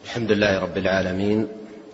الحمد لله رب العالمين،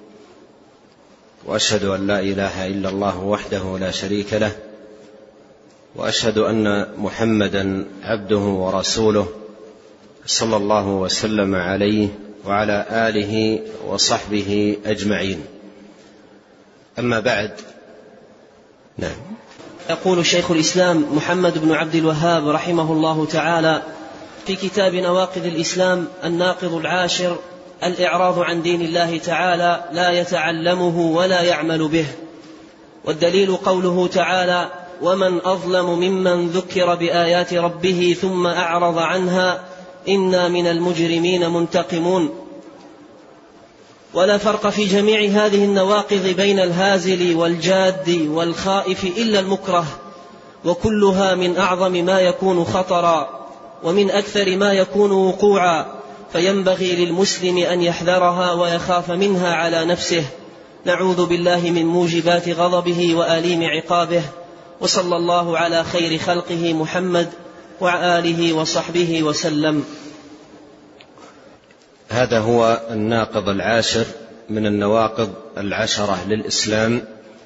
وأشهد أن لا إله إلا الله وحده لا شريك له، وأشهد أن محمدا عبده ورسوله صلى الله وسلم عليه وعلى آله وصحبه أجمعين. أما بعد. نعم. يقول شيخ الإسلام محمد بن عبد الوهاب رحمه الله تعالى في كتاب نواقض الإسلام الناقض العاشر: الإعراض عن دين الله تعالى لا يتعلمه ولا يعمل به. والدليل قوله تعالى: ومن أظلم ممن ذكر بآيات ربه ثم أعرض عنها إنا من المجرمين منتقمون. ولا فرق في جميع هذه النواقض بين الهازل والجاد والخائف إلا المكره، وكلها من أعظم ما يكون خطرا ومن أكثر ما يكون وقوعا، فينبغي للمسلم أن يحذرها ويخاف منها على نفسه. نعوذ بالله من موجبات غضبه وآليم عقابه. وصلى الله على خير خلقه محمد وعلى آله وصحبه وسلم. هذا هو الناقض العاشر من النواقض العشرة للإسلام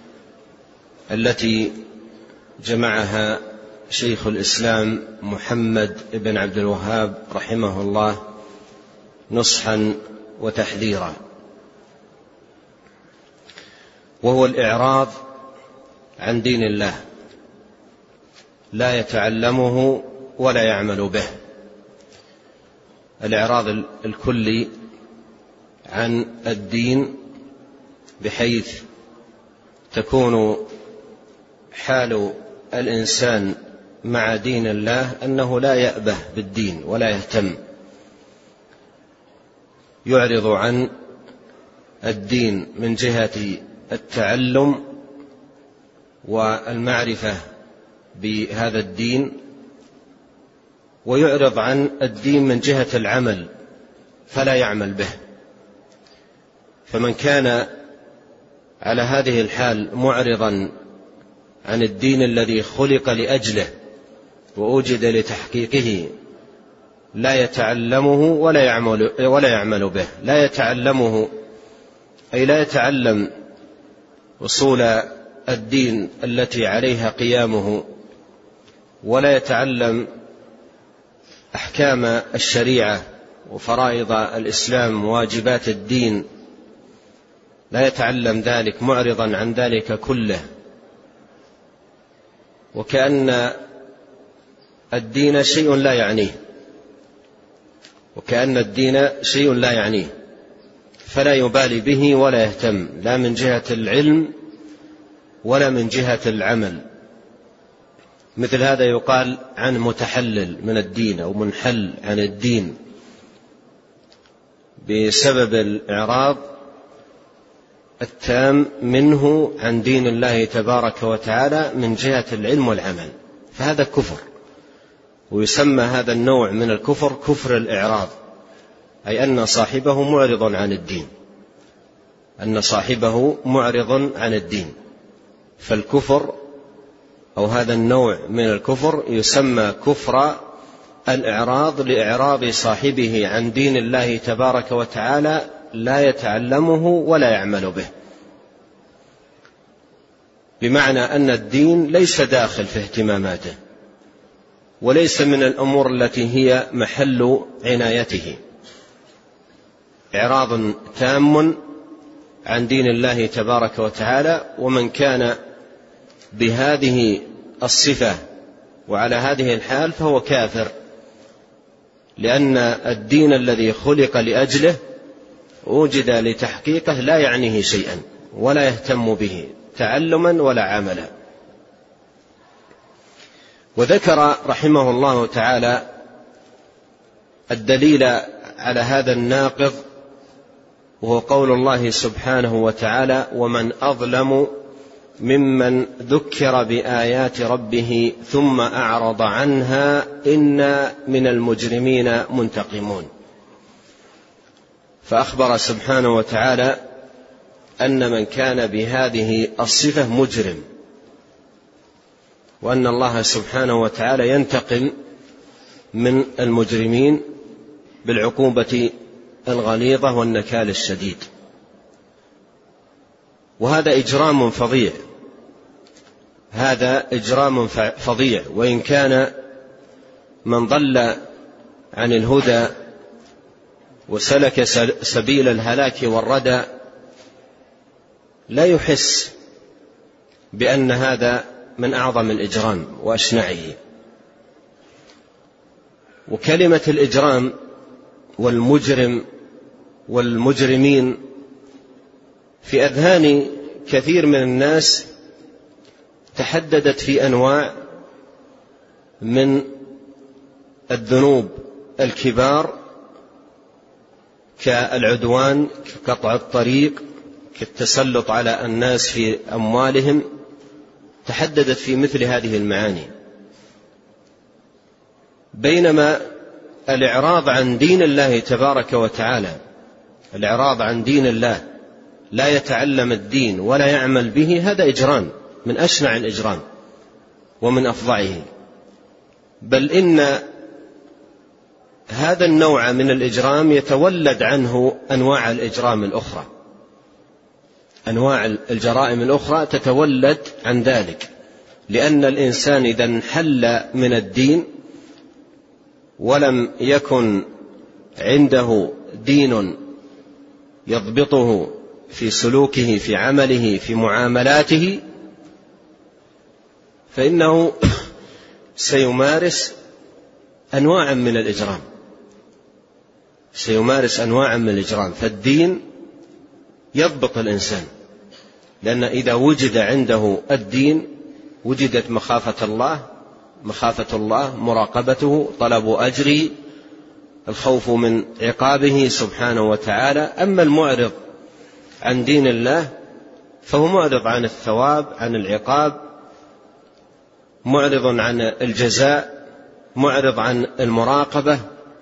التي جمعها شيخ الإسلام محمد بن عبد الوهاب رحمه الله نصحا وتحذيرا، وهو الإعراض عن دين الله لا يتعلمه ولا يعمل به. الإعراض الكلي عن الدين، بحيث تكون حال الإنسان مع دين الله أنه لا يأبه بالدين ولا يهتم، يعرض عن الدين من جهة التعلم والمعرفة بهذا الدين، ويعرض عن الدين من جهة العمل فلا يعمل به. فمن كان على هذه الحال معرضا عن الدين الذي خلق لأجله وأوجد لتحقيقه لا يتعلمه ولا يعمل به. لا يتعلمه أي لا يتعلم أصول الدين التي عليها قيامه، ولا يتعلم أحكام الشريعة وفرائض الإسلام وواجبات الدين، لا يتعلم ذلك، معرضا عن ذلك كله، وكأن الدين شيء لا يعنيه، فلا يبالي به ولا يهتم، لا من جهة العلم ولا من جهة العمل. مثل هذا يقال عن متحلل من الدين أو منحل عن الدين بسبب الإعراض التام منه عن دين الله تبارك وتعالى من جهة العلم والعمل، فهذا كفر. ويسمى هذا النوع من الكفر كفر الإعراض، أي أن صاحبه معرض عن الدين، فالكفر أو هذا النوع من الكفر يسمى كفر الإعراض، لإعراض صاحبه عن دين الله تبارك وتعالى لا يتعلمه ولا يعمل به، بمعنى أن الدين ليس داخل في اهتماماته وليس من الأمور التي هي محل عنايته. إعراض تام عن دين الله تبارك وتعالى. ومن كان بهذه الصفة وعلى هذه الحال فهو كافر، لأن الدين الذي خلق لأجله وجد لتحقيقه لا يعنيه شيئا ولا يهتم به تعلما ولا عملا. وذكر رحمه الله تعالى الدليل على هذا الناقض، وهو قول الله سبحانه وتعالى: ومن أظلم ممن ذكر بآيات ربه ثم أعرض عنها إنا من المجرمين منتقمون. فأخبر سبحانه وتعالى أن من كان بهذه الصفة مجرم، وأن الله سبحانه وتعالى ينتقم من المجرمين بالعقوبة الغليظة والنكال الشديد. وهذا إجرام فظيع، هذا إجرام فظيع. وإن كان من ضل عن الهدى وسلك سبيل الهلاك والردى لا يحس بأن هذا من أعظم الإجرام وأشنعه. وكلمة الإجرام والمجرم والمجرمين في أذهان كثير من الناس تحددت في أنواع من الذنوب الكبار كالعدوان، كقطع الطريق، كالتسلط على الناس في أموالهم، تحددت في مثل هذه المعاني. بينما الإعراض عن دين الله تبارك وتعالى، الإعراض عن دين الله، لا يتعلم الدين ولا يعمل به، هذا إجرام من أشنع الإجرام ومن أفظعه. بل إن هذا النوع من الإجرام يتولد عنه أنواع الإجرام الأخرى، أنواع الجرائم الأخرى تتولد عن ذلك. لأن الإنسان إذا انحل من الدين ولم يكن عنده دين يضبطه في سلوكه، في عمله، في معاملاته، فإنه سيمارس أنواعا من الإجرام، سيمارس أنواعا من الإجرام. فالدين يضبط الإنسان، لأن إذا وجد عنده الدين وجدت مخافة الله، مراقبته، طلب أجره، الخوف من عقابه سبحانه وتعالى. أما المعرض عن دين الله فهو معرض عن الثواب، عن العقاب، معرض عن الجزاء، معرض عن المراقبة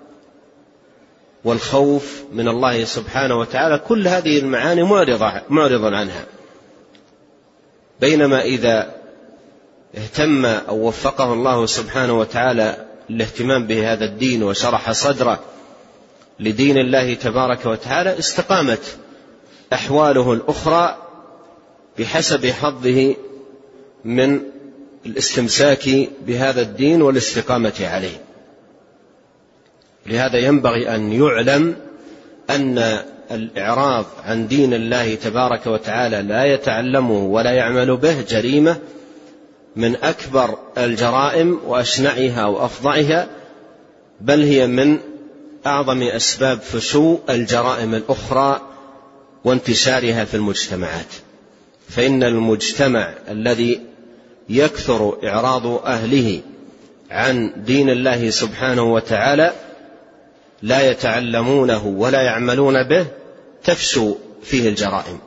والخوف من الله سبحانه وتعالى. كل هذه المعاني معرض عنها. بينما إذا اهتم أو وفقه الله سبحانه وتعالى الاهتمام بهذا الدين وشرح صدره لدين الله تبارك وتعالى، استقامت أحواله الأخرى بحسب حظه من الاستمساك بهذا الدين والاستقامة عليه. لهذا ينبغي أن يعلم أن الإعراض عن دين الله تبارك وتعالى لا يتعلمه ولا يعمل به جريمة من أكبر الجرائم وأشنعها وأفظعها، بل هي من أعظم أسباب فشو الجرائم الأخرى وانتشارها في المجتمعات. فإن المجتمع الذي يكثر إعراض أهله عن دين الله سبحانه وتعالى لا يتعلمونه ولا يعملون به تفشو فيه الجرائم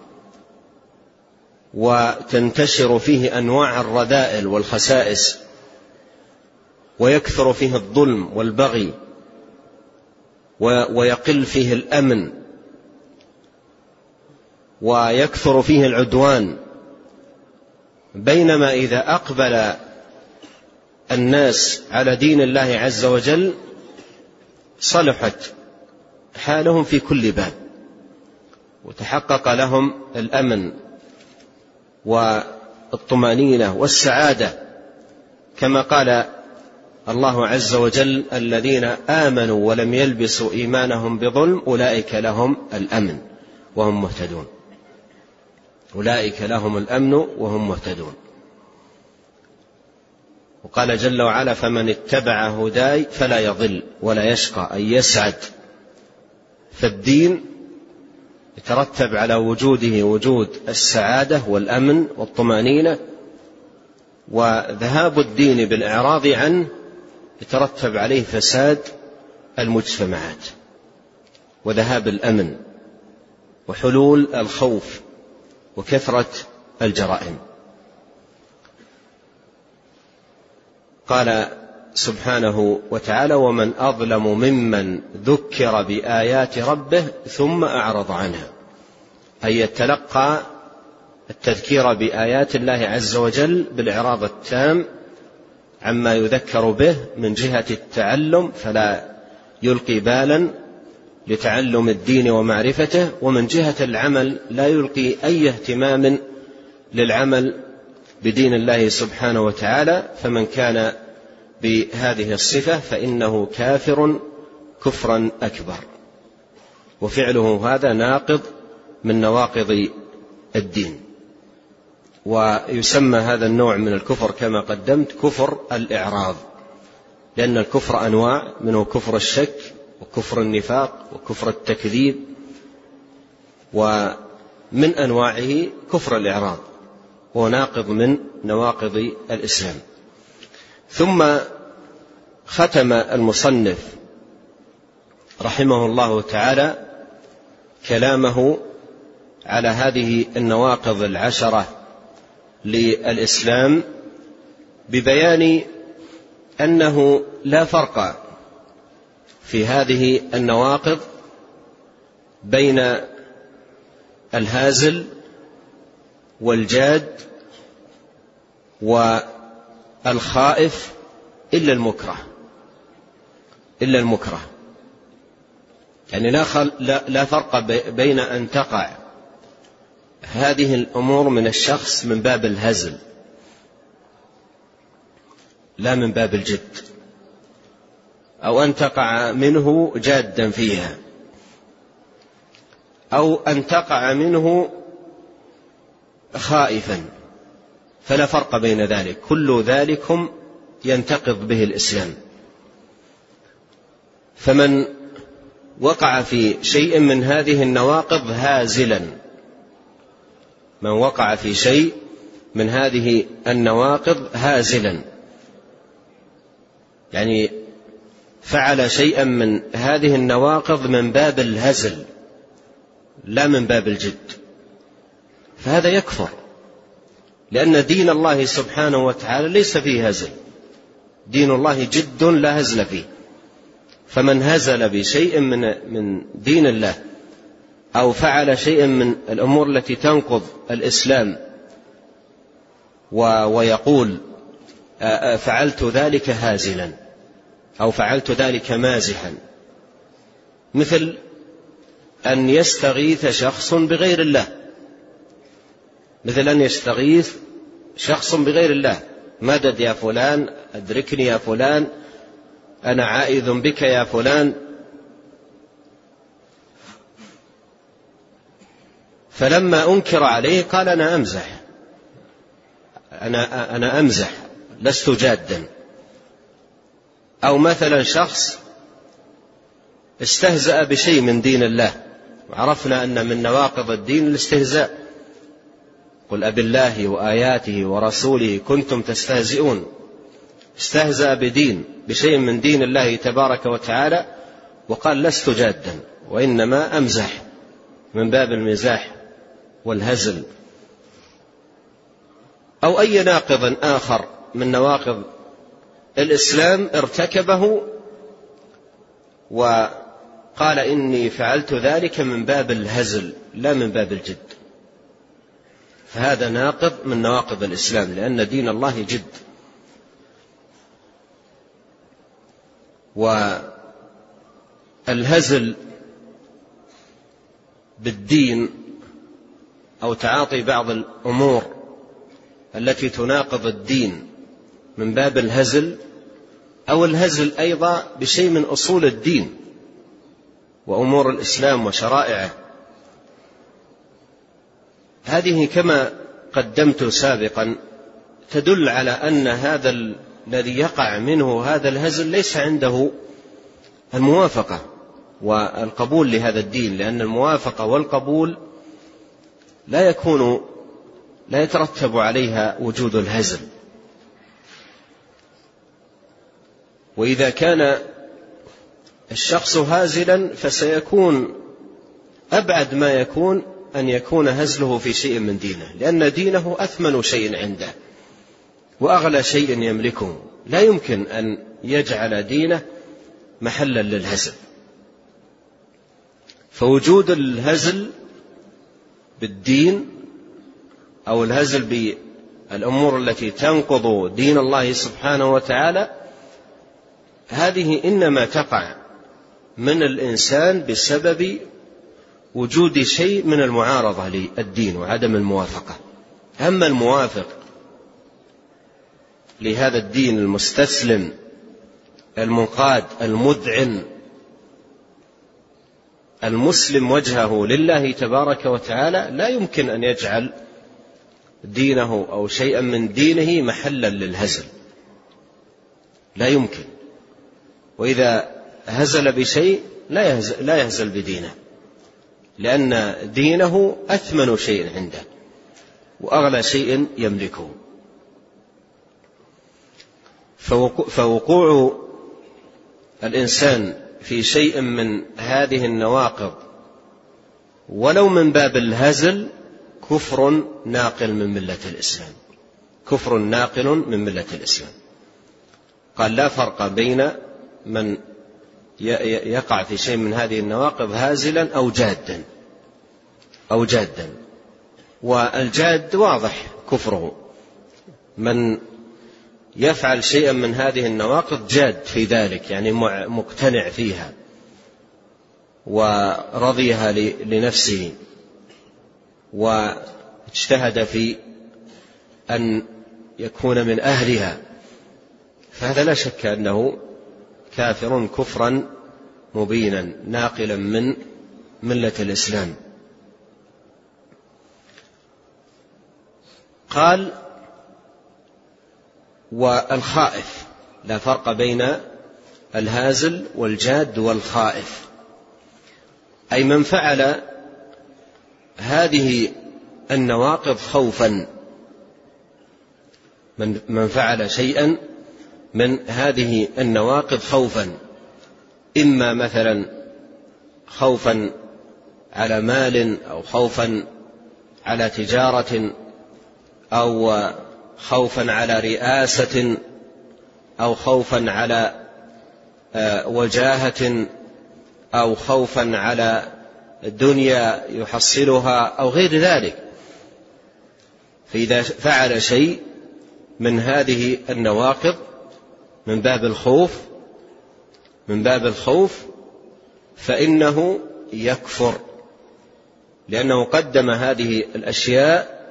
وتنتشر فيه أنواع الرذائل والخسائس، ويكثر فيه الظلم والبغي، ويقل فيه الأمن، ويكثر فيه العدوان. بينما إذا أقبل الناس على دين الله عز وجل صلحت حالهم في كل باب، وتحقق لهم الأمن والطمأنينة والسعادة، كما قال الله عز وجل: الذين آمنوا ولم يلبسوا إيمانهم بظلم أولئك لهم الأمن وهم مهتدون. أولئك لهم الأمن وهم مهتدون. وقال جل وعلا: فمن اتبع هداي فلا يضل ولا يشقى، أي يسعد. فالدين يترتب على وجوده وجود السعادة والأمن والطمأنينة، وذهاب الدين بالإعراض عنه يترتب عليه فساد المجتمعات وذهاب الأمن وحلول الخوف وكثرة الجرائم. قال سبحانه وتعالى: ومن أظلم ممن ذكر بآيات ربه ثم أعرض عنها، أي يتلقى التذكير بآيات الله عز وجل بالإعراض التام عما يذكر به من جهة التعلم، فلا يلقي بالا لتعلم الدين ومعرفته، ومن جهة العمل لا يلقي أي اهتمام للعمل بدين الله سبحانه وتعالى، فمن كان بهذه الصفة فإنه كافر كفرا أكبر، وفعله هذا ناقض من نواقض الدين. ويسمى هذا النوع من الكفر كما قدمت كفر الإعراض، لأن الكفر أنواع، منه كفر الشك وكفر النفاق وكفر التكذيب، ومن أنواعه كفر الإعراض، هو ناقض من نواقض الإسلام. ثم ختم المصنف رحمه الله تعالى كلامه على هذه النواقض العشرة للإسلام ببيان أنه لا فرق في هذه النواقض بين الهازل والجاد والخائف إلا المكره. يعني لا فرق بين أن تقع هذه الأمور من الشخص من باب الهزل لا من باب الجد، أو أن تقع منه جادا فيها، أو أن تقع منه خائفا، فلا فرق بين ذلك، كل ذلكم ينتقض به الإسلام. فمن وقع في شيء من هذه النواقض هازلا، من وقع في شيء من هذه النواقض هازلا، يعني فعل شيئا من هذه النواقض من باب الهزل لا من باب الجد، فهذا يكفر، لأن دين الله سبحانه وتعالى ليس فيه هزل، دين الله جد لا هزل فيه. فمن هزل بشيء من دين الله أو فعل شيئا من الأمور التي تنقض الإسلام ويقول فعلت ذلك هازلا أو فعلت ذلك مازحا، مثل أن يستغيث شخص بغير الله، مثل أن يستغيث شخص بغير الله، مدد يا فلان، أدركني يا فلان، أنا عائذ بك يا فلان. فلما أنكر عليه قال أنا أمزح لست جادا. أو مثلا شخص استهزأ بشيء من دين الله، وعرفنا أن من نواقض الدين الاستهزاء، قل أبالله وآياته ورسوله كنتم تستهزئون، استهزأ بشيء من دين الله تبارك وتعالى وقال لست جادا وإنما أمزح، من باب المزاح والهزل. أو أي ناقض آخر من نواقض الإسلام ارتكبه وقال إني فعلت ذلك من باب الهزل لا من باب الجد، فهذا ناقض من نواقض الإسلام، لأن دين الله جد. والهزل بالدين أو تعاطي بعض الأمور التي تناقض الدين من باب الهزل، أو الهزل أيضا بشيء من أصول الدين وأمور الإسلام وشرائعه، هذه كما قدمت سابقا تدل على أن هذا الذي يقع منه هذا الهزل ليس عنده الموافقة والقبول لهذا الدين، لأن الموافقة والقبول لا يترتب عليها وجود الهزل. وإذا كان الشخص هازلا فسيكون أبعد ما يكون أن يكون هزله في شيء من دينه، لأن دينه أثمن شيء عنده وأغلى شيء يملكه، لا يمكن أن يجعل دينه محلا للهزل. فوجود الهزل بالدين أو الهزل بالأمور التي تنقض دين الله سبحانه وتعالى، هذه إنما تقع من الإنسان بسبب وجود شيء من المعارضة للدين وعدم الموافقة. أما الموافق لهذا الدين المستسلم المنقاد المذعن المسلم وجهه لله تبارك وتعالى، لا يمكن أن يجعل دينه أو شيئا من دينه محلا للهزل، لا يمكن. وإذا هزل بشيء لا يهزل بدينه، لأن دينه أثمن شيء عنده وأغلى شيء يملكه. فوقوع الإنسان في شيء من هذه النواقض ولو من باب الهزل كفر ناقل من ملة الإسلام، كفر ناقل من ملة الإسلام. قال لا فرق بين من يقع في شيء من هذه النواقض هازلا أو جادا. والجاد واضح كفره، من يفعل شيئا من هذه النواقض جاد في ذلك، يعني مقتنع فيها ورضيها لنفسه واجتهد في أن يكون من أهلها، فهذا لا شك أنه كافر كفرا مبينا ناقلا من ملة الإسلام. قال والخائف، لا فرق بين الهازل والجاد والخائف، أي من فعل هذه النواقض خوفا، من فعل شيئا من هذه النواقض خوفا، إما مثلا خوفا على مال أو خوفا على تجارة أو خوفا على رئاسة أو خوفا على وجاهة أو خوفا على دنيا يحصلها أو غير ذلك. فإذا فعل شيء من هذه النواقض من باب الخوف فإنه يكفر، لأنه قدم هذه الأشياء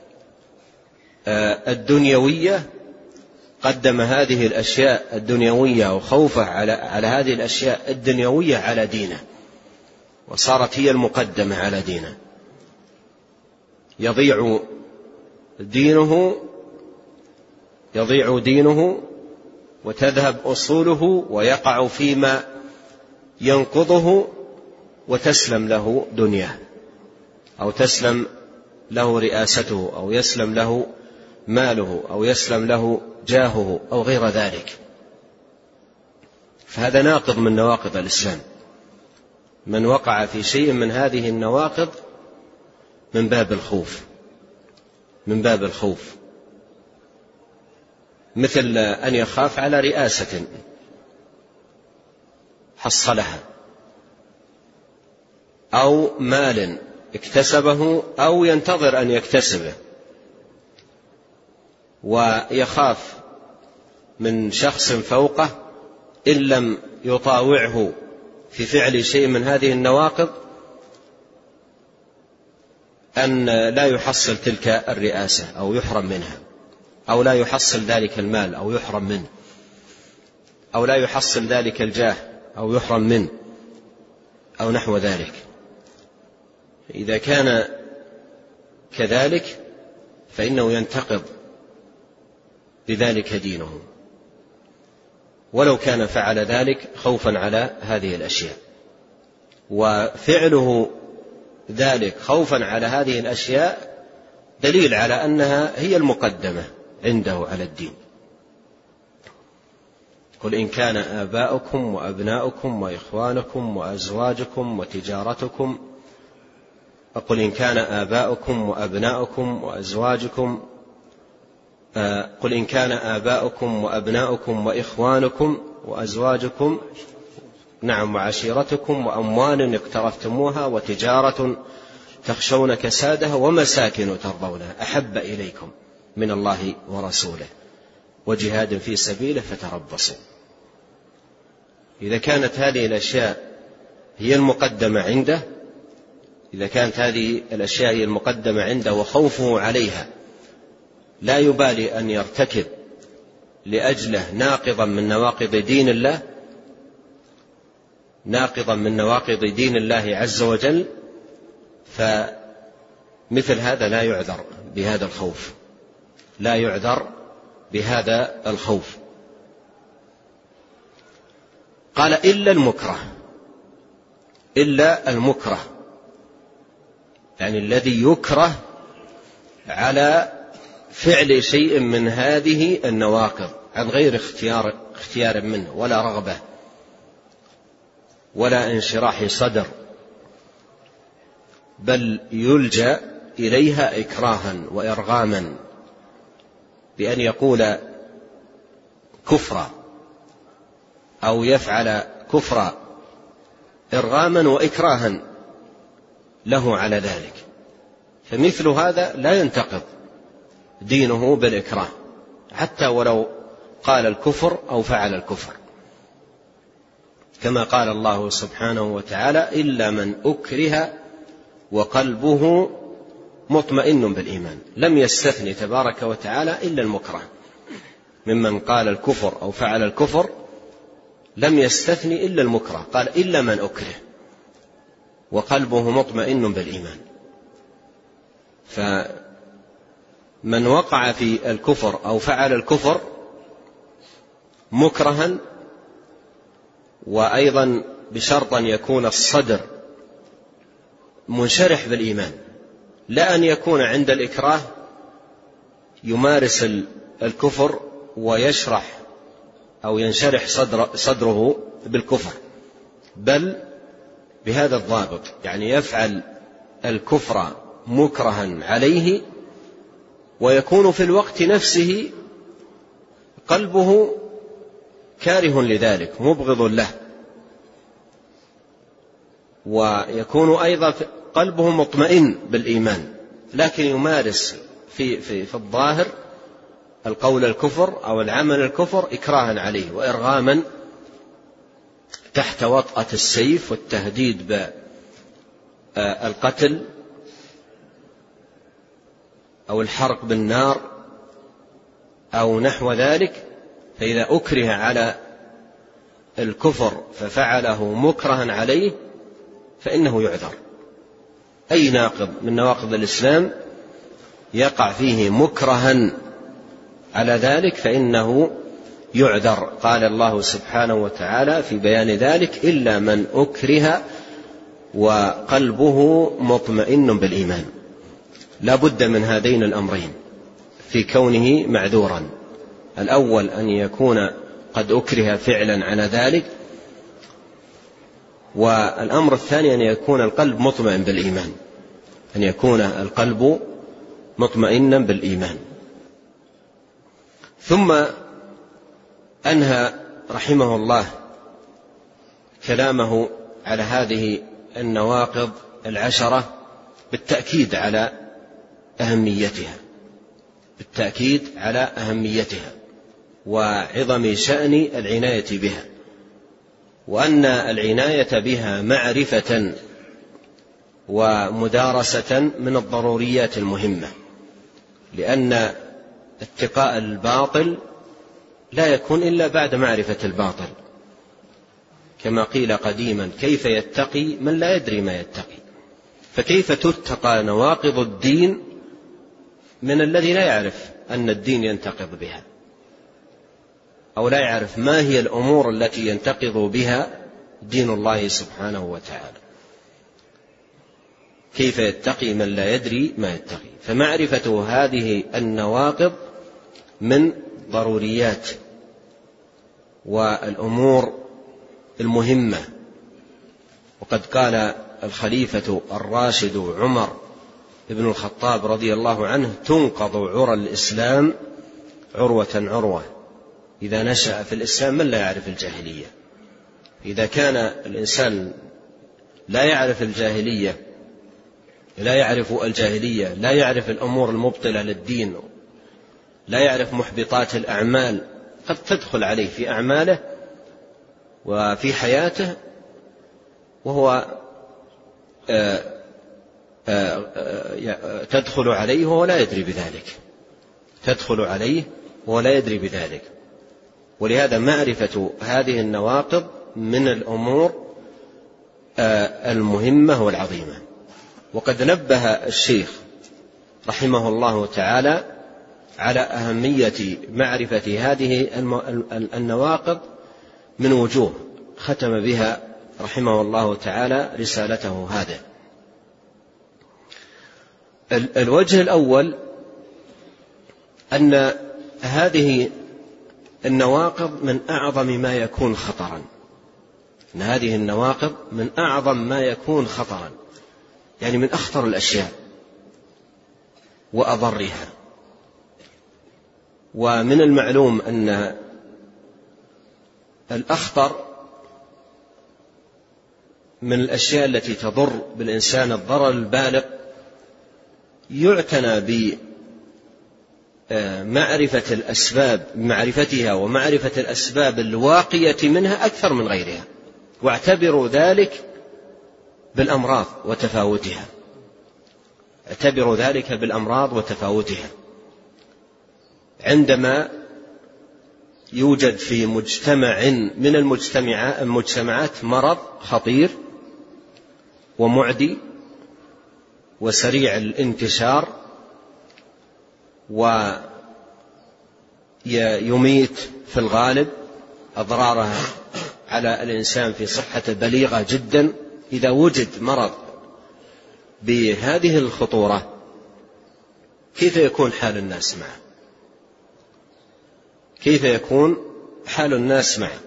الدنيوية، قدم هذه الأشياء الدنيوية وخوفه على هذه الأشياء الدنيوية على دينه، وصارت هي المقدمة على دينه. يضيع دينه وتذهب أصوله ويقع فيما ينقضه، وتسلم له دنياه أو تسلم له رئاسته أو يسلم له ماله أو يسلم له جاهه أو غير ذلك. فهذا ناقض من نواقض الإسلام. من وقع في شيء من هذه النواقض من باب الخوف، مثل أن يخاف على رئاسة حصلها، أو مال اكتسبه أو ينتظر أن يكتسبه، ويخاف من شخص فوقه إن لم يطاوعه في فعل شيء من هذه النواقض أن لا يحصل تلك الرئاسة أو يحرم منها، أو لا يحصل ذلك المال أو يحرم منه، أو لا يحصل ذلك الجاه أو يحرم منه، أو نحو ذلك. إذا كان كذلك فإنه ينتقض بذلك دينه، ولو كان فعل ذلك خوفا على هذه الأشياء. وفعله ذلك خوفا على هذه الأشياء دليل على أنها هي المقدمة عنده على الدين. قل إن كان آباؤكم وأبناؤكم وإخوانكم وأزواجكم وتجارتكم، قل إن كان آباؤكم وأبناؤكم وأزواجكم، قل إن كان آباؤكم وأبناؤكم وإخوانكم وأزواجكم، نعم، وعشيرتكم وأموال اقترفتموها وتجارة تخشون كسادها ومساكن ترضونها أحب إليكم من الله ورسوله وجهاد في سبيله فتربصوا. إذا كانت هذه الأشياء هي المقدمة عنده، إذا كانت هذه الأشياء هي المقدمة عنده وخوفه عليها، لا يبالي أن يرتكب لأجله ناقضا من نواقض دين الله، ناقضا من نواقض دين الله عز وجل، فمثل هذا لا يعذر بهذا الخوف، لا يعذر بهذا الخوف. قال إلا المكره، إلا المكره يعني الذي يكره على فعل شيء من هذه النواقض عن غير اختيار منه، ولا رغبة ولا انشراح صدر، بل يلجأ إليها إكراها وإرغاما بأن يقول كفرا أو يفعل كفرا إرغاما وإكراها له على ذلك. فمثل هذا لا ينتقض دينه بالإكراه، حتى ولو قال الكفر أو فعل الكفر، كما قال الله سبحانه وتعالى: إلا من أكره وقلبه مطمئن بالإيمان. لم يستثني تبارك وتعالى إلا المكره ممن قال الكفر أو فعل الكفر، لم يستثني إلا المكره، قال إلا من أكره وقلبه مطمئن بالإيمان. فمن وقع في الكفر أو فعل الكفر مكرها، وأيضا بشرط أن يكون الصدر منشرح بالإيمان، لا أن يكون عند الإكراه يمارس الكفر ويشرح أو ينشرح صدره بالكفر، بل بهذا الضابط، يعني يفعل الكفر مكرها عليه ويكون في الوقت نفسه قلبه كاره لذلك مبغض له، ويكون أيضا قلبه مطمئن بالإيمان، لكن يمارس في الظاهر القول الكفر أو العمل الكفر إكراها عليه وإرغاما تحت وطأة السيف والتهديد بالقتل أو الحرق بالنار أو نحو ذلك. فإذا أكره على الكفر ففعله مكرها عليه فإنه يعذر. أي ناقض من نواقض الإسلام يقع فيه مكرها على ذلك فإنه يعذر. قال الله سبحانه وتعالى في بيان ذلك: إلا من أكره وقلبه مطمئن بالإيمان. لا بد من هذين الأمرين في كونه معذورا: الأول أن يكون قد أكره فعلا على ذلك، والأمر الثاني أن يكون القلب مطمئن بالإيمان، أن يكون القلب مطمئنا بالإيمان. ثم أنهى رحمه الله كلامه على هذه النواقض العشرة بالتأكيد على أهميتها، بالتأكيد على أهميتها وعظم شأن العناية بها، وأن العناية بها معرفة ومدارسة من الضروريات المهمة، لأن اتقاء الباطل لا يكون إلا بعد معرفة الباطل، كما قيل قديما: كيف يتقي من لا يدري ما يتقي؟ فكيف تتقى نواقض الدين من الذي لا يعرف أن الدين ينتقض بها، أو لا يعرف ما هي الأمور التي ينتقض بها دين الله سبحانه وتعالى؟ كيف يتقي من لا يدري ما يتقي؟ فمعرفة هذه النواقض من ضروريات والأمور المهمة. وقد قال الخليفة الراشد عمر بن الخطاب رضي الله عنه: تنقض عرى الإسلام عروة عروة. إذا نشأ في الإسلام من لا يعرف الجاهلية. إذا كان الإنسان لا يعرف الجاهلية، لا يعرف الأمور المبطلة للدين، لا يعرف محبطات الأعمال قد تدخل عليه في أعماله وفي حياته، وهو تدخل عليه وهو لا يدري بذلك، تدخل عليه وهو لا يدري بذلك. ولهذا معرفة هذه النواقض من الأمور المهمة والعظيمة. وقد نبه الشيخ رحمه الله تعالى على أهمية معرفة هذه النواقض من وجوه ختم بها رحمه الله تعالى رسالته هذه. الوجه الأول أن هذه النواقض من أعظم ما يكون خطرا، أن هذه النواقض من أعظم ما يكون خطرا، يعني من أخطر الأشياء وأضرها. ومن المعلوم أن الأخطر من الأشياء التي تضر بالإنسان الضرر البالغ يعتنى بمعرفة الأسباب، معرفتها ومعرفة الأسباب الواقية منها أكثر من غيرها. واعتبروا ذلك بالأمراض وتفاوتها، اعتبروا ذلك بالأمراض وتفاوتها. عندما يوجد في مجتمع من المجتمعات مرض خطير ومعدي وسريع الانتشار ويميت في الغالب، أضرارها على الإنسان في صحته بليغة جدا، إذا وجد مرض بهذه الخطورة كيف يكون حال الناس معه؟ كيف يكون حال الناس معه؟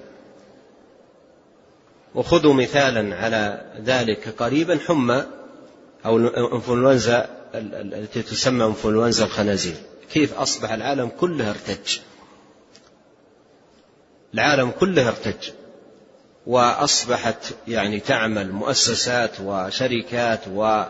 وخذوا مثالا على ذلك قريبا، حمى أو انفلونزا التي تسمى انفلونزا الخنازير، كيف أصبح العالم كله ارتج، العالم كله ارتج، وأصبحت يعني تعمل مؤسسات وشركات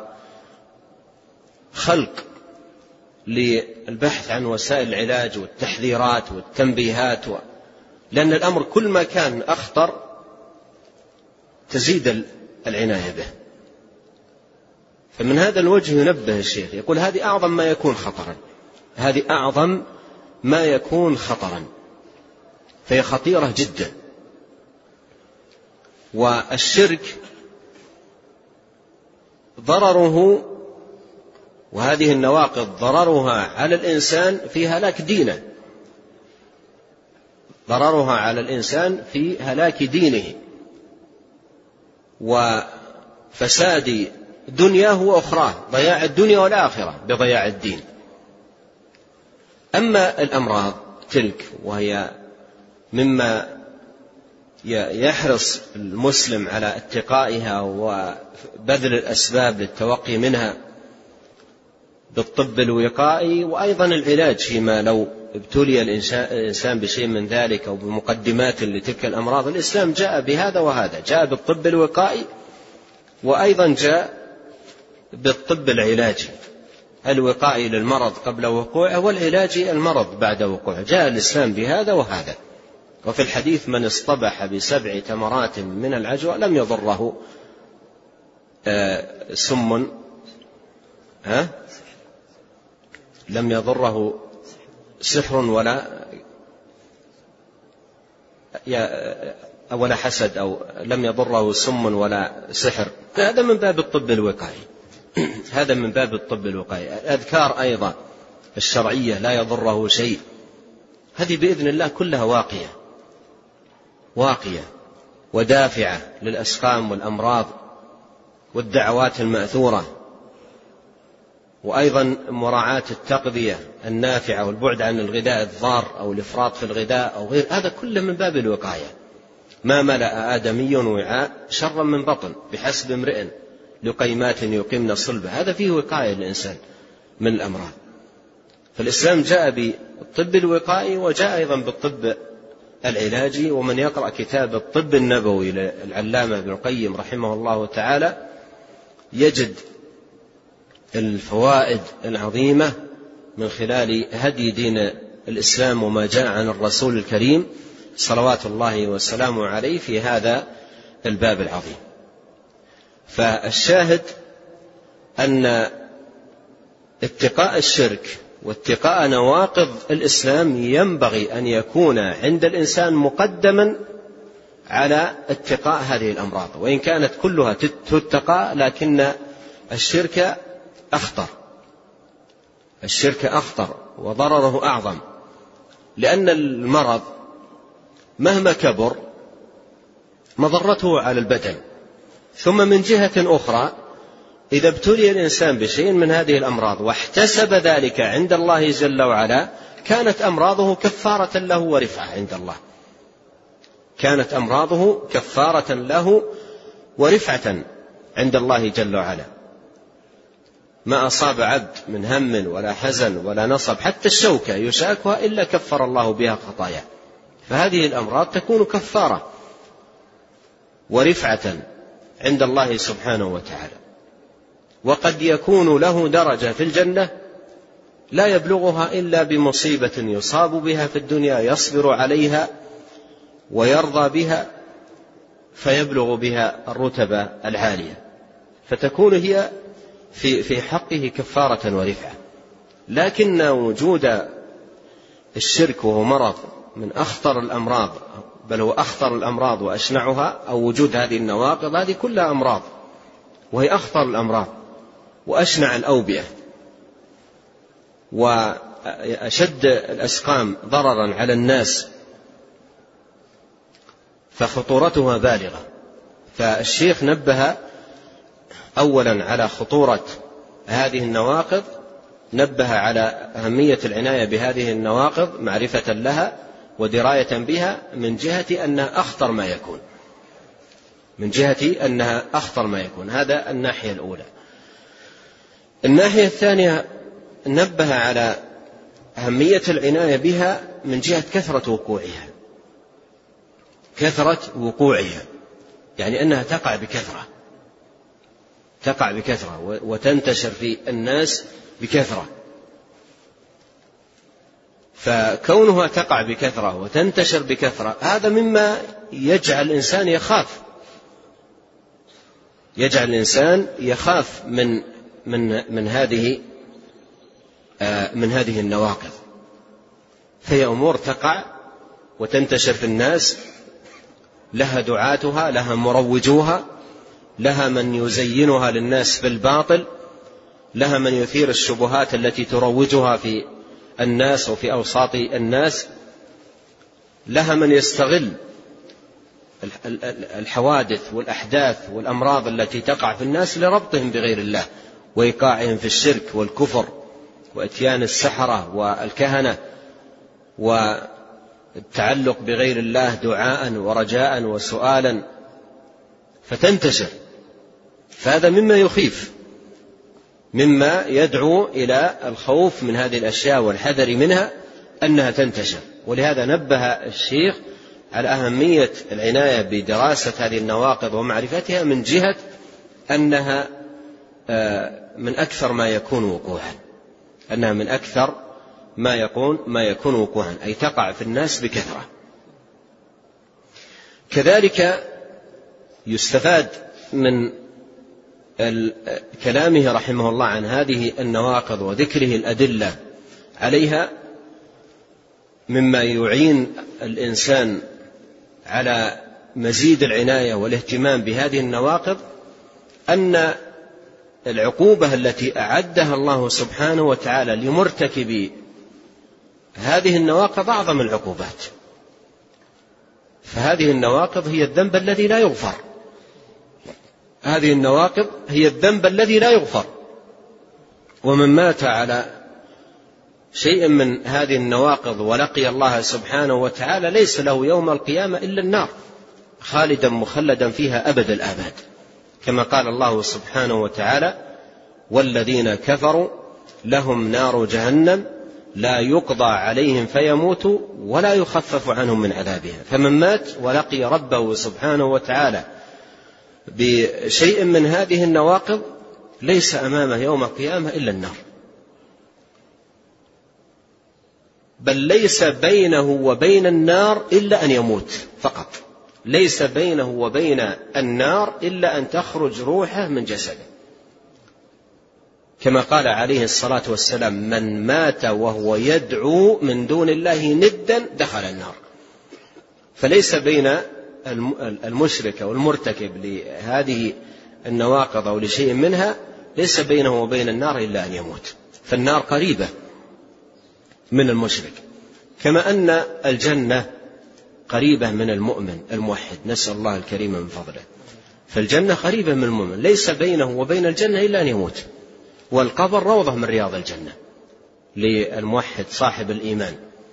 وخلق للبحث عن وسائل العلاج والتحذيرات والتنبيهات لأن الأمر كل ما كان أخطر تزيد العناية به. فمن هذا الوجه ينبه الشيخ، يقول هذه أعظم ما يكون خطرا، هذه أعظم ما يكون خطرا، فهي خطيرة جدا. والشرك ضرره وهذه النواقض ضررها على الإنسان في هلاك دينه، ضررها على الإنسان في هلاك دينه وفساد دنياه وأخراه، ضياع الدنيا والآخرة بضياع الدين. أما الأمراض تلك وهي مما يحرص المسلم على اتقائها وبذل الأسباب للتوقي منها بالطب الوقائي، وأيضا العلاج فيما لو ابتلي الإنسان بشيء من ذلك أو بمقدمات لتلك الأمراض. الإسلام جاء بهذا وهذا، جاء بالطب الوقائي وأيضا جاء بالطب العلاجي، الوقائي للمرض قبل وقوعه والعلاجي المرض بعد وقوعه، جاء الإسلام بهذا وهذا. وفي الحديث من اصطبح ب7 تمرات من العجوة لم يضره لم يضره سحر ولا حسد، أو لم يضره سم ولا سحر. هذا من باب الطب الوقائي، هذا من باب الطب الوقائي. الأذكار أيضا الشرعية لا يضره شيء، هذه بإذن الله كلها واقية ودافعة للأسقام والأمراض والدعوات المأثورة. وأيضا مراعاة التغذية النافعة والبعد عن الغذاء الضار أو الإفراط في الغذاء أو غير، هذا كله من باب الوقاية. ما ملأ آدمي وعاء شرا من بطن بحسب امرئ لقيمات يقمن صلبه، هذا فيه وقاية للإنسان من الأمراض. فالإسلام جاء بالطب الوقائي وجاء أيضا بالطب العلاجي. ومن يقرأ كتاب الطب النبوي للعلامة ابن القيم رحمه الله تعالى يجد الفوائد العظيمة من خلال هدي دين الإسلام وما جاء عن الرسول الكريم صلوات الله وسلامه عليه في هذا الباب العظيم. فالشاهد أن اتقاء الشرك واتقاء نواقض الإسلام ينبغي أن يكون عند الإنسان مقدما على اتقاء هذه الأمراض، وإن كانت كلها تتقى لكن الشرك أخطر، الشرك أخطر وضرره أعظم، لأن المرض مهما كبر مضرته على البدن. ثم من جهة أخرى إذا ابتلي الإنسان بشيء من هذه الأمراض واحتسب ذلك عند الله جل وعلا كانت أمراضه كفارة له ورفعة عند الله، كانت أمراضه كفارة له ورفعة عند الله جل وعلا. ما أصاب عبد من هم ولا حزن ولا نصب حتى الشوكة يشاكها إلا كفر الله بها خطاياه. فهذه الأمراض تكون كفارة ورفعة عند الله سبحانه وتعالى. وقد يكون له درجة في الجنة لا يبلغها إلا بمصيبة يصاب بها في الدنيا يصبر عليها ويرضى بها فيبلغ بها الرتبة العالية، فتكون هي في حقه كفارة ورفعة. لكن وجود الشرك وهو مرض من أخطر الأمراض، بل هو أخطر الأمراض وأشنعها، أو وجود هذه النواقض، هذه كلها أمراض وهي أخطر الأمراض وأشنع الأوبئة وأشد الأسقام ضررا على الناس، فخطورتها بالغة. فالشيخ نبه أولا على خطورة هذه النواقض، نبه على أهمية العناية بهذه النواقض معرفة لها ودراية بها من جهة أنها أخطر ما يكون، من جهة أنها أخطر ما يكون. هذا الناحية الأولى. الناحية الثانية نبه على أهمية العناية بها من جهة كثرة وقوعها، كثرة وقوعها، يعني أنها تقع بكثرة، تقع بكثرة وتنتشر في الناس بكثرة. فكونها تقع بكثرة وتنتشر بكثرة هذا مما يجعل الإنسان يخاف، يجعل الإنسان يخاف من هذه النواقض. فهي أمور تقع وتنتشر في الناس، لها دعاتها، لها مروجوها، لها من يزينها للناس بالباطل، لها من يثير الشبهات التي تروجها في الناس وفي أوساط الناس، لها من يستغل الحوادث والأحداث والأمراض التي تقع في الناس لربطهم بغير الله وإيقاعهم في الشرك والكفر وإتيان السحرة والكهنة والتعلق بغير الله دعاء ورجاء وسؤالا، فتنتشر. فهذا مما يخيف، مما يدعو إلى الخوف من هذه الأشياء والحذر منها أنها تنتشر. ولهذا نبه الشيخ على أهمية العناية بدراسة هذه النواقض ومعرفتها من جهة أنها من أكثر ما يكون وقوعا، أنها من أكثر ما يكون وقوعا، أي تقع في الناس بكثرة. كذلك يستفاد من كلامه رحمه الله عن هذه النواقض وذكره الأدلة عليها مما يعين الإنسان على مزيد العناية والاهتمام بهذه النواقض أن العقوبة التي أعدها الله سبحانه وتعالى لمرتكبي هذه النواقض أعظم العقوبات. فهذه النواقض هي الذنب الذي لا يغفر، هذه النواقض هي الذنب الذي لا يغفر. ومن مات على شيء من هذه النواقض ولقي الله سبحانه وتعالى ليس له يوم القيامة إلا النار، خالدا مخلدا فيها أبد الآباد، كما قال الله سبحانه وتعالى: والذين كفروا لهم نار جهنم لا يقضى عليهم فيموتوا ولا يخفف عنهم من عذابها. فمن مات ولقي ربه سبحانه وتعالى بشيء من هذه النواقض ليس أمامه يوم القيامة إلا النار، بل ليس بينه وبين النار إلا أن يموت فقط، ليس بينه وبين النار إلا أن تخرج روحه من جسده، كما قال عليه الصلاة والسلام: من مات وهو يدعو من دون الله ندا دخل النار. فليس بين المشرك أو المرتكب لهذه النواقض أو لشيء منها ليس بينه وبين النار إلا أن يموت، فالنار قريبة من المشرك، كما أن الجنة قريبة من المؤمن الموحد، نسأل الله الكريم من فضله. فالجنة قريبة من المؤمن، ليس بينه وبين الجنة إلا أن يموت، والقبر روضة من رياض الجنة للموحد صاحب الإيمان.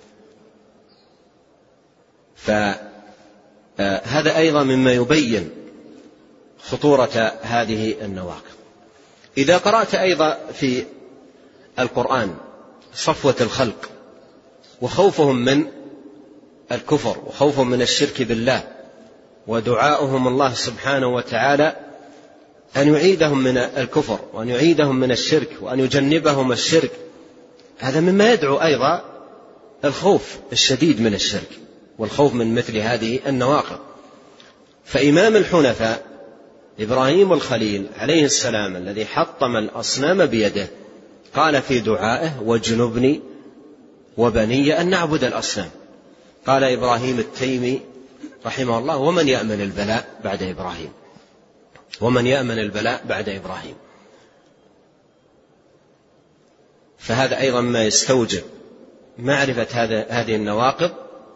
فهذا أيضا مما يبين خطورة هذه النواقض. إذا قرأت أيضا في القرآن صفوة الخلق وخوفهم من الكفر وخوفهم من الشرك بالله ودعاؤهم الله سبحانه وتعالى أن يعيدهم من الكفر وأن يعيدهم من الشرك وأن يجنبهم الشرك، هذا مما يدعو أيضا الخوف الشديد من الشرك والخوف من مثل هذه النواقض. فإمام الحنفاء إبراهيم الخليل عليه السلام الذي حطم الأصنام بيده قال في دعائه: واجنبني وبني أن نعبد الأصنام. قال إبراهيم التيمي رحمه الله: ومن يأمن البلاء بعد إبراهيم؟ ومن يأمن البلاء بعد إبراهيم؟ فهذا أيضا ما يستوجب معرفة هذه النواقض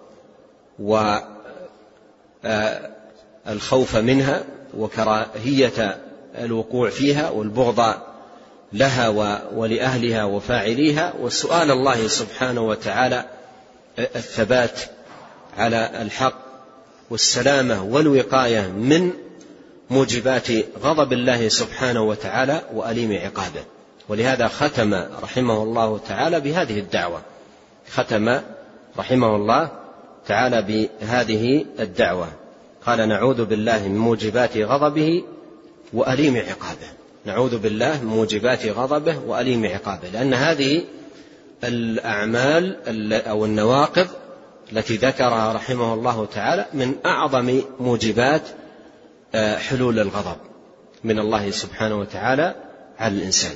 والخوف منها وكراهية الوقوع فيها والبغض لها ولأهلها وفاعليها، وسؤال الله سبحانه وتعالى الثبات على الحق والسلامة والوقاية من موجبات غضب الله سبحانه وتعالى وأليم عقابه. ولهذا ختم رحمه الله تعالى بهذه الدعوة، ختم رحمه الله تعالى بهذه الدعوة، قال: نعوذ بالله من موجبات غضبه وأليم عقابه. نعوذ بالله من موجبات غضبه وأليم عقابه، لأن هذه الأعمال أو النواقض التي ذكرها رحمه الله تعالى من أعظم موجبات حلول الغضب من الله سبحانه وتعالى على الإنسان،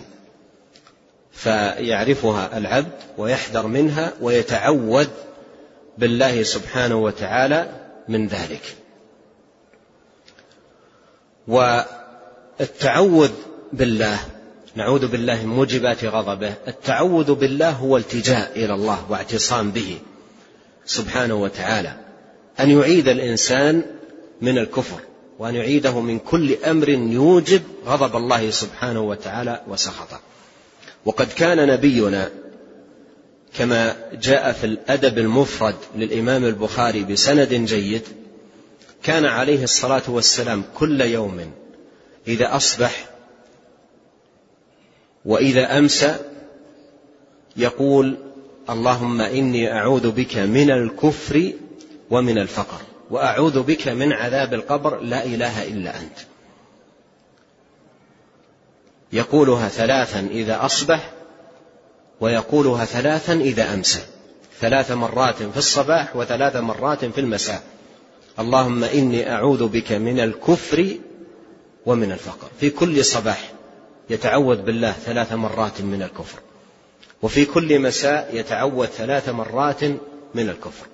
فيعرفها العبد ويحذر منها ويتعوذ بالله سبحانه وتعالى من ذلك. والتعوذ بالله، نعوذ بالله من موجبات غضبه، التعوذ بالله هو التجاء إلى الله واعتصام به سبحانه وتعالى، أن يعيد الإنسان من الكفر وأن يعيده من كل أمر يوجب غضب الله سبحانه وتعالى وسخطه. وقد كان نبينا كما جاء في الأدب المفرد للإمام البخاري بسند جيد، كان عليه الصلاة والسلام كل يوم إذا أصبح وإذا أمسى يقول: اللهم إني أعوذ بك من الكفر ومن الفقر وأعوذ بك من عذاب القبر لا إله إلا أنت. يقولها 3 إذا أصبح ويقولها 3 إذا أمسى، 3 مرات في الصباح و3 مرات في المساء: اللهم إني أعوذ بك من الكفر ومن الفقر. في كل صباح يتعوذ بالله 3 مرات من الكفر، وفي كل مساء يتعوذ 3 مرات من الكفر.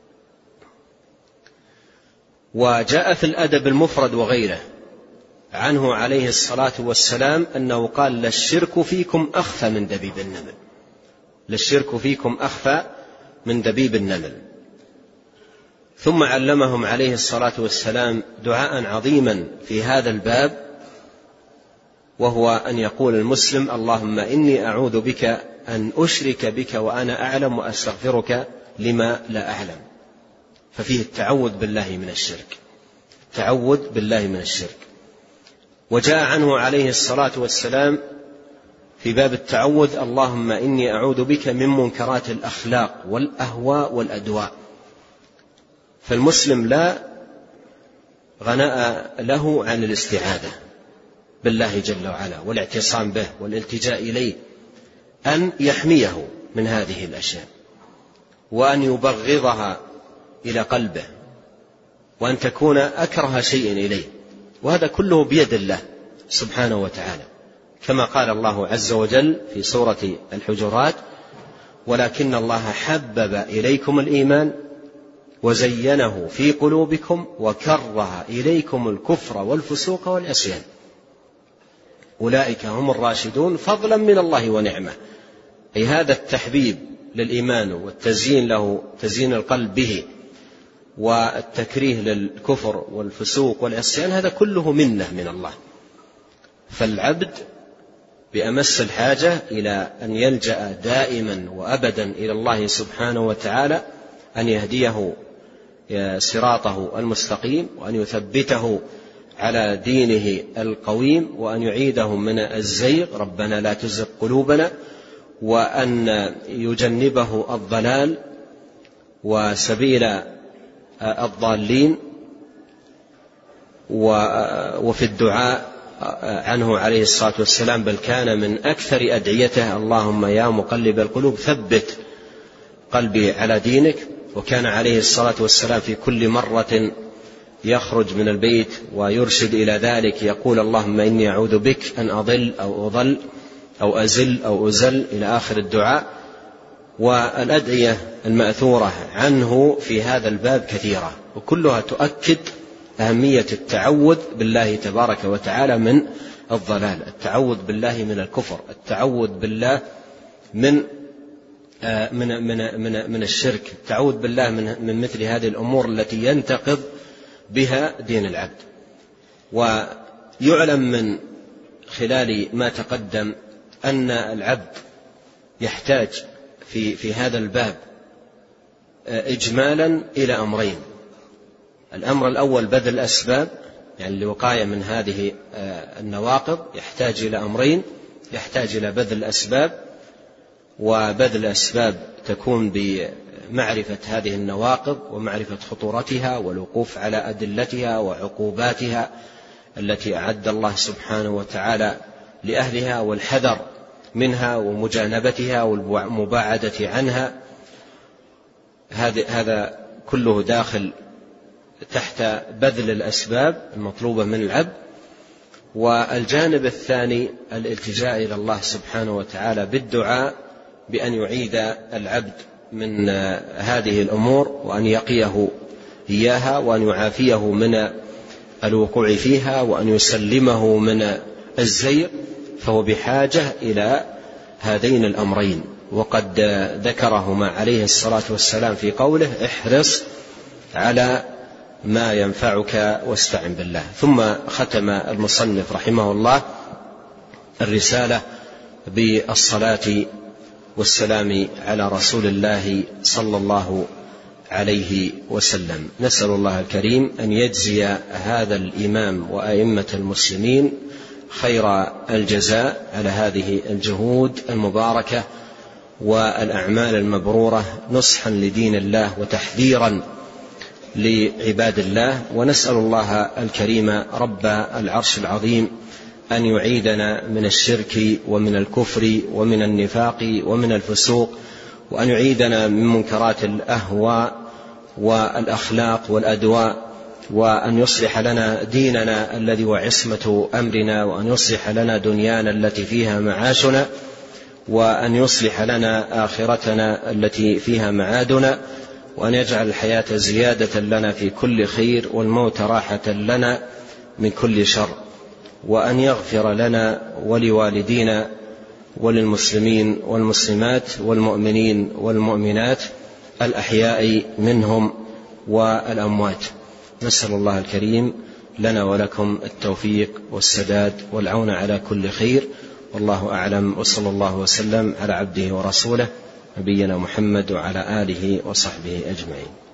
وجاء في الأدب المفرد وغيره عنه عليه الصلاة والسلام أنه قال: للشرك فيكم أخفى من دبيب النمل. للشرك فيكم أخفى من دبيب النمل. ثم علمهم عليه الصلاة والسلام دعاء عظيما في هذا الباب، وهو أن يقول المسلم: اللهم إني أعوذ بك أن أشرك بك وأنا أعلم وأستغفرك لما لا أعلم. ففيه التعوذ بالله من الشرك، التعوذ بالله من الشرك. وجاء عنه عليه الصلاة والسلام في باب التعوذ: اللهم إني أعوذ بك من منكرات الأخلاق والأهواء والأدواء. فالمسلم لا غناء له عن الاستعاذة بالله جل وعلا والاعتصام به والالتجاء إليه، أن يحميه من هذه الأشياء وأن يبغضها إلى قلبه وأن تكون أكره شيء إليه، وهذا كله بيد الله سبحانه وتعالى، كما قال الله عز وجل في سورة الحجرات: ولكن الله حبب إليكم الإيمان وزينه في قلوبكم وكره إليكم الكفر والفسوق والعصيان أولئك هم الراشدون فضلا من الله ونعمة. أي هذا التحبيب للإيمان والتزيين له، تزيين القلب به، والتكريه للكفر والفسوق والعصيان، هذا كله منة من الله. فالعبد بأمس الحاجة إلى أن يلجأ دائما وأبدا إلى الله سبحانه وتعالى، أن يهديه صراطه المستقيم، وأن يثبته على دينه القويم، وأن يعيده من الزيغ، ربنا لا تزغ قلوبنا، وأن يجنبه الضلال وسبيل الضالين. وفي الدعاء عنه عليه الصلاة والسلام بل كان من أكثر أدعيته: اللهم يا مقلب القلوب ثبت قلبي على دينك. وكان عليه الصلاة والسلام في كل مرة يخرج من البيت ويرشد إلى ذلك يقول: اللهم إني أعوذ بك أن أضل أو أضل أو أزل أو أزل، إلى آخر الدعاء. والأدعية المأثورة عنه في هذا الباب كثيرة، وكلها تؤكد أهمية التعوذ بالله تبارك وتعالى من الضلال، التعوذ بالله من الكفر، التعوذ بالله من الشرك، التعوذ بالله من مثل هذه الأمور التي ينتقض بها دين العبد. ويعلم من خلال ما تقدم أن العبد يحتاج في هذا الباب إجمالا إلى أمرين: الأمر الأول بذل الأسباب، يعني الوقاية من هذه النواقض، يحتاج إلى أمرين: يحتاج إلى بذل الأسباب، وبذل الأسباب تكون بمعرفة هذه النواقض ومعرفة خطورتها والوقوف على أدلتها وعقوباتها التي أعد الله سبحانه وتعالى لأهلها، والحذر منها ومجانبتها والمباعدة عنها. هذا كله داخل تحت بذل الأسباب المطلوبة من العبد. والجانب الثاني الالتجاء إلى الله سبحانه وتعالى بالدعاء بأن يعيد العبد من هذه الأمور، وأن يقيه إياها، وأن يعافيه من الوقوع فيها، وأن يسلمه من الزيغ. فهو بحاجة إلى هذين الأمرين، وقد ذكرهما عليه الصلاة والسلام في قوله: احرص على ما ينفعك واستعن بالله. ثم ختم المصنف رحمه الله الرسالة بالصلاة والسلام على رسول الله صلى الله عليه وسلم. نسأل الله الكريم أن يجزي هذا الإمام وأئمة المسلمين خير الجزاء على هذه الجهود المباركة والأعمال المبرورة، نصحا لدين الله وتحذيرا لعباد الله. ونسأل الله الكريم رب العرش العظيم أن يعيدنا من الشرك ومن الكفر ومن النفاق ومن الفسوق، وأن يعيدنا من منكرات الأهواء والأخلاق والأدواء، وأن يصلح لنا ديننا الذي هو عصمة أمرنا، وأن يصلح لنا دنيانا التي فيها معاشنا، وأن يصلح لنا آخرتنا التي فيها معادنا، وأن يجعل الحياة زيادة لنا في كل خير والموت راحة لنا من كل شر، وأن يغفر لنا ولوالدينا وللمسلمين والمسلمات والمؤمنين والمؤمنات الأحياء منهم والأموات. نسأل الله الكريم لنا ولكم التوفيق والسداد والعون على كل خير، والله أعلم، وصلى الله وسلم على عبده ورسوله نبينا محمد وعلى آله وصحبه أجمعين.